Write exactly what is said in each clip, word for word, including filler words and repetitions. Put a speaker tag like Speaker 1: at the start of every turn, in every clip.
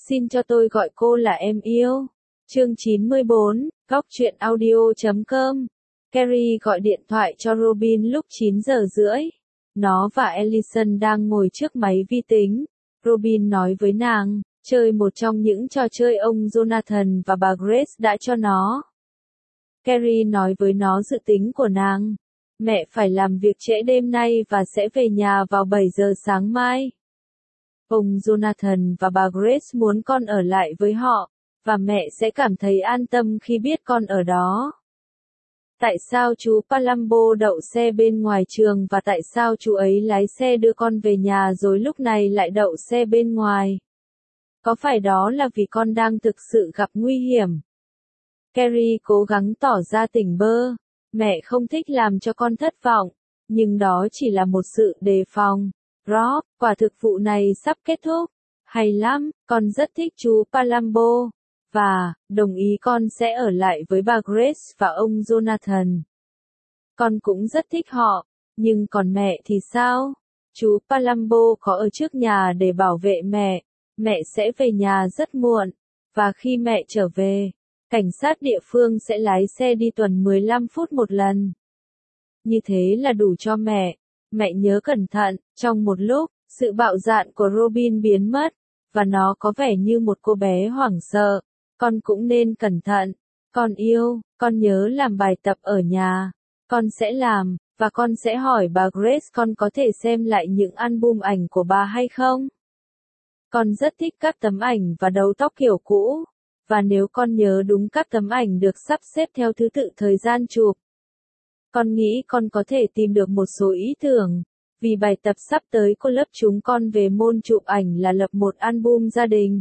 Speaker 1: Xin cho tôi gọi cô là em yêu. Chương chín mươi bốn, góc truyện audio chấm com. Carrie gọi điện thoại cho Robin lúc chín giờ rưỡi. Nó và Ellison đang ngồi trước máy vi tính. Robin nói với nàng, chơi một trong những trò chơi ông Jonathan và bà Grace đã cho nó. Carrie nói với nó dự tính của nàng. Mẹ phải làm việc trễ đêm nay và sẽ về nhà vào bảy giờ sáng mai. Ông Jonathan và bà Grace muốn con ở lại với họ, và mẹ sẽ cảm thấy an tâm khi biết con ở đó. Tại sao chú Palumbo đậu xe bên ngoài trường và tại sao chú ấy lái xe đưa con về nhà rồi lúc này lại đậu xe bên ngoài? Có phải đó là vì con đang thực sự gặp nguy hiểm? Carrie cố gắng tỏ ra tỉnh bơ. Mẹ không thích làm cho con thất vọng, nhưng đó chỉ là một sự đề phòng. Rob, quả thực vụ này sắp kết thúc. Hay lắm, con rất thích chú Palumbo. Và, đồng ý con sẽ ở lại với bà Grace và ông Jonathan. Con cũng rất thích họ, nhưng còn mẹ thì sao? Chú Palumbo có ở trước nhà để bảo vệ mẹ. Mẹ sẽ về nhà rất muộn, và khi mẹ trở về, cảnh sát địa phương sẽ lái xe đi tuần mười lăm phút một lần. Như thế là đủ cho mẹ. Mẹ nhớ cẩn thận. Trong một lúc, sự bạo dạn của Robin biến mất, và nó có vẻ như một cô bé hoảng sợ. Con cũng nên cẩn thận. Con yêu, con nhớ làm bài tập ở nhà. Con sẽ làm, và con sẽ hỏi bà Grace con có thể xem lại những album ảnh của bà hay không. Con rất thích các tấm ảnh và đầu tóc kiểu cũ. Và nếu con nhớ đúng các tấm ảnh được sắp xếp theo thứ tự thời gian chụp. Con nghĩ con có thể tìm được một số ý tưởng, vì bài tập sắp tới của lớp chúng con về môn chụp ảnh là lập một album gia đình.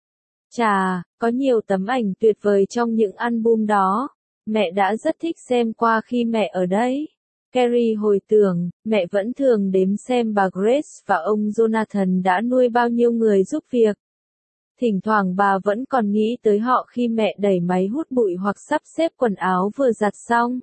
Speaker 1: Chà, có nhiều tấm ảnh tuyệt vời trong những album đó. Mẹ đã rất thích xem qua khi mẹ ở đây. Carrie hồi tưởng, mẹ vẫn thường đếm xem bà Grace và ông Jonathan đã nuôi bao nhiêu người giúp việc. Thỉnh thoảng bà vẫn còn nghĩ tới họ khi mẹ đẩy máy hút bụi hoặc sắp xếp quần áo vừa giặt xong.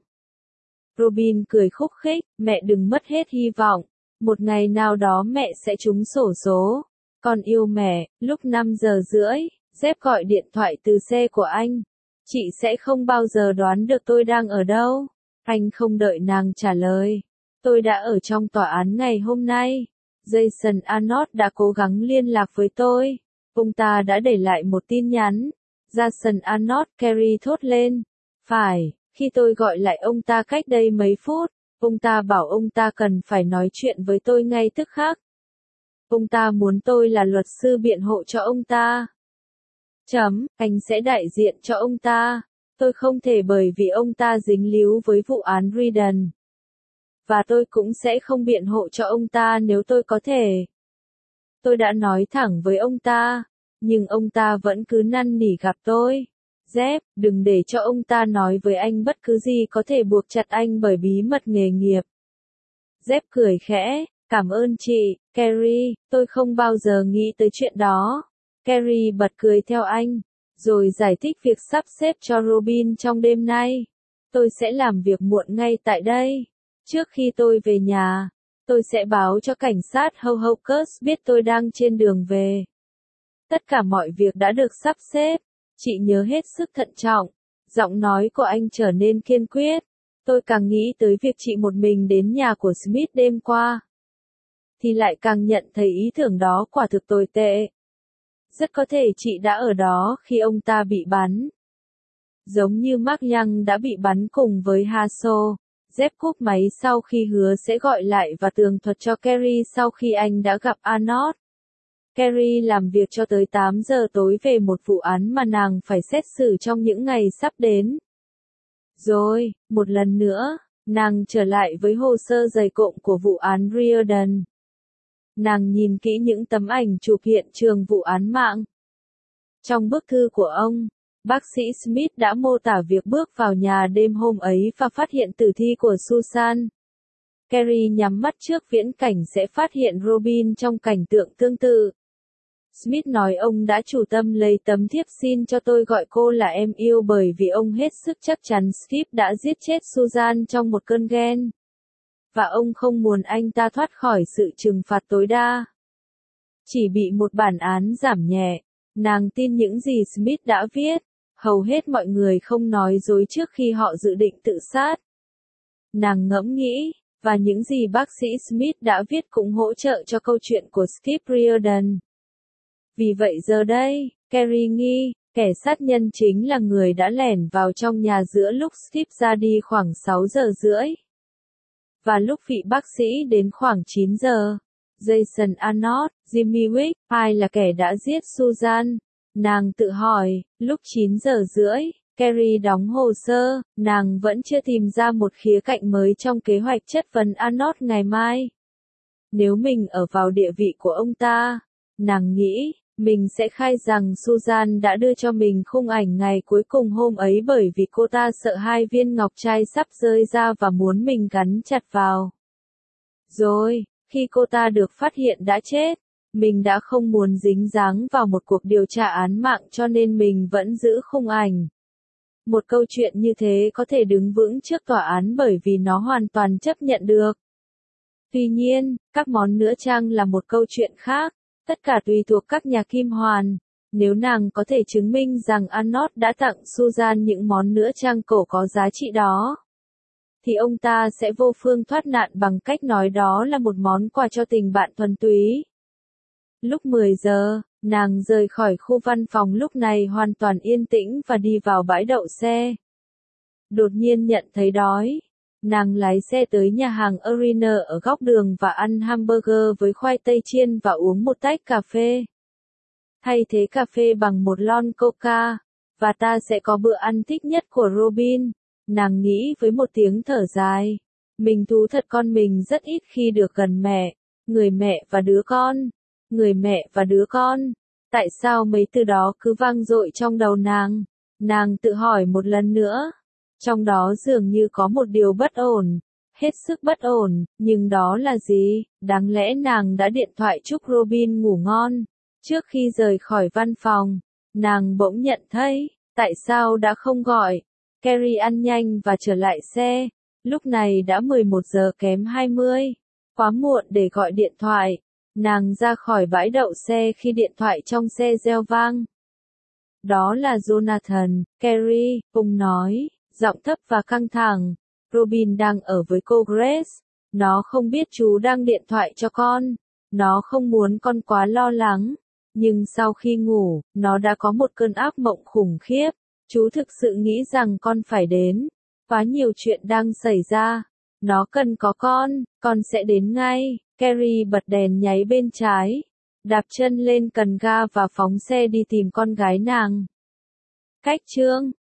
Speaker 1: Robin cười khúc khích, mẹ đừng mất hết hy vọng. Một ngày nào đó mẹ sẽ trúng xổ số. Con yêu mẹ. Lúc năm giờ rưỡi, Jeff gọi điện thoại từ xe của anh. Chị sẽ không bao giờ đoán được tôi đang ở đâu. Anh không đợi nàng trả lời. Tôi đã ở trong tòa án ngày hôm nay. Jason Arnott đã cố gắng liên lạc với tôi. Ông ta đã để lại một tin nhắn. Jason Arnott, Carrie thốt lên. Phải, khi tôi gọi lại ông ta cách đây mấy phút, ông ta bảo ông ta cần phải nói chuyện với tôi ngay tức khắc. Ông ta muốn tôi là luật sư biện hộ cho ông ta. Chấm, anh sẽ đại diện cho ông ta. Tôi không thể bởi vì ông ta dính líu với vụ án Reardon. Và tôi cũng sẽ không biện hộ cho ông ta nếu tôi có thể. Tôi đã nói thẳng với ông ta, nhưng ông ta vẫn cứ năn nỉ gặp tôi. Jeff, đừng để cho ông ta nói với anh bất cứ gì có thể buộc chặt anh bởi bí mật nghề nghiệp. Jeff cười khẽ, cảm ơn chị, Carrie, tôi không bao giờ nghĩ tới chuyện đó. Carrie bật cười theo anh, rồi giải thích việc sắp xếp cho Robin trong đêm nay. Tôi sẽ làm việc muộn ngay tại đây. Trước khi tôi về nhà, tôi sẽ báo cho cảnh sát Hohokus biết tôi đang trên đường về. Tất cả mọi việc đã được sắp xếp. Chị nhớ hết sức thận trọng. Giọng nói của anh trở nên kiên quyết. Tôi càng nghĩ tới việc chị một mình đến nhà của Smith đêm qua, thì lại càng nhận thấy ý tưởng đó quả thực tồi tệ. Rất có thể chị đã ở đó khi ông ta bị bắn. Giống như Mark Young đã bị bắn cùng với Hasso. Jeff cúp máy sau khi hứa sẽ gọi lại và tường thuật cho Carrie sau khi anh đã gặp Arnott. Carrie làm việc cho tới tám giờ tối về một vụ án mà nàng phải xét xử trong những ngày sắp đến. Rồi, một lần nữa, nàng trở lại với hồ sơ dày cộm của vụ án Reardon. Nàng nhìn kỹ những tấm ảnh chụp hiện trường vụ án mạng. Trong bức thư của ông, bác sĩ Smith đã mô tả việc bước vào nhà đêm hôm ấy và phát hiện tử thi của Susan. Carrie nhắm mắt trước viễn cảnh sẽ phát hiện Robin trong cảnh tượng tương tự. Smith nói ông đã chủ tâm lấy tấm thiếp xin cho tôi gọi cô là em yêu bởi vì ông hết sức chắc chắn Skip đã giết chết Susan trong một cơn ghen. Và ông không muốn anh ta thoát khỏi sự trừng phạt tối đa. Chỉ bị một bản án giảm nhẹ. Nàng tin những gì Smith đã viết, hầu hết mọi người không nói dối trước khi họ dự định tự sát. Nàng ngẫm nghĩ, và những gì bác sĩ Smith đã viết cũng hỗ trợ cho câu chuyện của Skip Riordan. Vì vậy giờ đây, Carrie nghi, kẻ sát nhân chính là người đã lẻn vào trong nhà giữa lúc Skip ra đi khoảng sáu giờ rưỡi. Và lúc vị bác sĩ đến khoảng chín giờ, Jason Arnott, Jimmy Wick, ai là kẻ đã giết Susan? Nàng tự hỏi, lúc chín giờ rưỡi, Carrie đóng hồ sơ, nàng vẫn chưa tìm ra một khía cạnh mới trong kế hoạch chất vấn Arnott ngày mai. Nếu mình ở vào địa vị của ông ta, nàng nghĩ, mình sẽ khai rằng Susan đã đưa cho mình khung ảnh ngày cuối cùng hôm ấy bởi vì cô ta sợ hai viên ngọc trai sắp rơi ra và muốn mình gắn chặt vào. Rồi, khi cô ta được phát hiện đã chết, mình đã không muốn dính dáng vào một cuộc điều tra án mạng cho nên mình vẫn giữ khung ảnh. Một câu chuyện như thế có thể đứng vững trước tòa án bởi vì nó hoàn toàn chấp nhận được. Tuy nhiên, các món nữ trang là một câu chuyện khác, tất cả tùy thuộc các nhà kim hoàn. Nếu nàng có thể chứng minh rằng Arnott đã tặng Susan những món nữ trang cổ có giá trị đó, thì ông ta sẽ vô phương thoát nạn bằng cách nói đó là một món quà cho tình bạn thuần túy. Lúc mười giờ, nàng rời khỏi khu văn phòng lúc này hoàn toàn yên tĩnh và đi vào bãi đậu xe. Đột nhiên nhận thấy đói, nàng lái xe tới nhà hàng Arena ở góc đường và ăn hamburger với khoai tây chiên và uống một tách cà phê. Thay thế cà phê bằng một lon coca, và ta sẽ có bữa ăn thích nhất của Robin. Nàng nghĩ với một tiếng thở dài. Mình thú thật con mình rất ít khi được gần mẹ, người mẹ và đứa con, người mẹ và đứa con. Tại sao mấy từ đó cứ vang dội trong đầu nàng? Nàng tự hỏi một lần nữa. Trong đó dường như có một điều bất ổn, hết sức bất ổn, nhưng đó là gì? Đáng lẽ nàng đã điện thoại chúc Robin ngủ ngon. Trước khi rời khỏi văn phòng, nàng bỗng nhận thấy, tại sao đã không gọi? Carrie ăn nhanh và trở lại xe. Lúc này đã mười một giờ kém hai mươi. Quá muộn để gọi điện thoại. Nàng ra khỏi bãi đậu xe khi điện thoại trong xe reo vang. Đó là Jonathan, Carrie, ông nói, giọng thấp và căng thẳng. Robin đang ở với cô Grace. Nó không biết chú đang điện thoại cho con. Nó không muốn con quá lo lắng. Nhưng sau khi ngủ, nó đã có một cơn ác mộng khủng khiếp. Chú thực sự nghĩ rằng con phải đến. Quá nhiều chuyện đang xảy ra. Nó cần có con, con sẽ đến ngay. Carrie bật đèn nháy bên trái. Đạp chân lên cần ga và phóng xe đi tìm con gái nàng. Cách chương